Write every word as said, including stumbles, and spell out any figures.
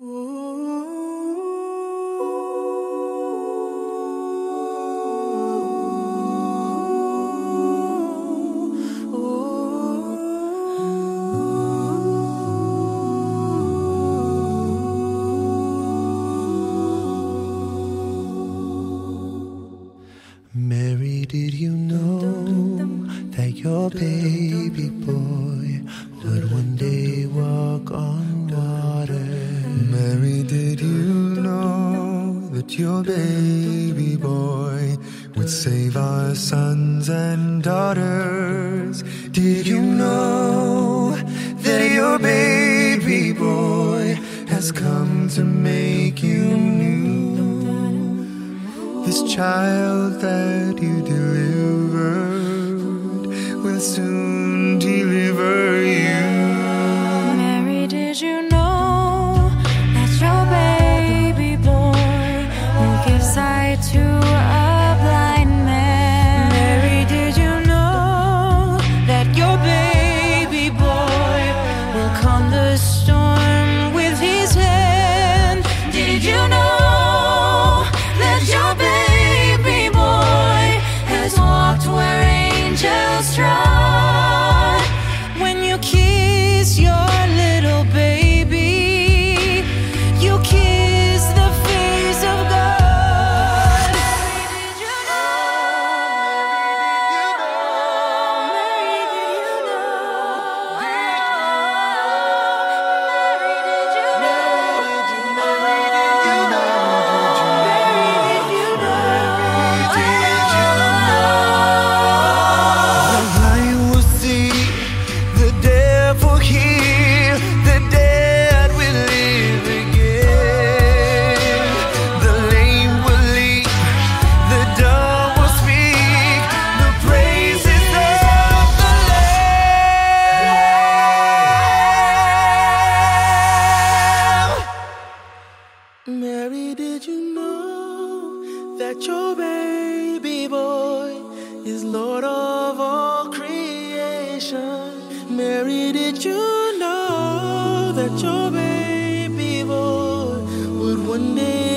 Mary, did you know that your baby boy would one day walk on water? Mary, did you know that your baby boy would save our sons and daughters? Did you know that your baby boy has come to make you new? This child that you delivered will soon deliver you. Mary, did you know that your baby boy will give sight to a blind man? Mary, did you know that your baby boy will calm the storm with his hand? Did you know that your baby boy has walked where angels trod? When you kiss your little baby, you kiss the face of God. Mary, did you know? Mary, did you know? Mary, did you know? The blind will see, the deaf will hear, the dead will live again. The lame will leap, the dumb will speak, the praises of the Lamb. Mary, did you know that your baby boy is Lord of all creation? Mary, did you know that your baby boy would one day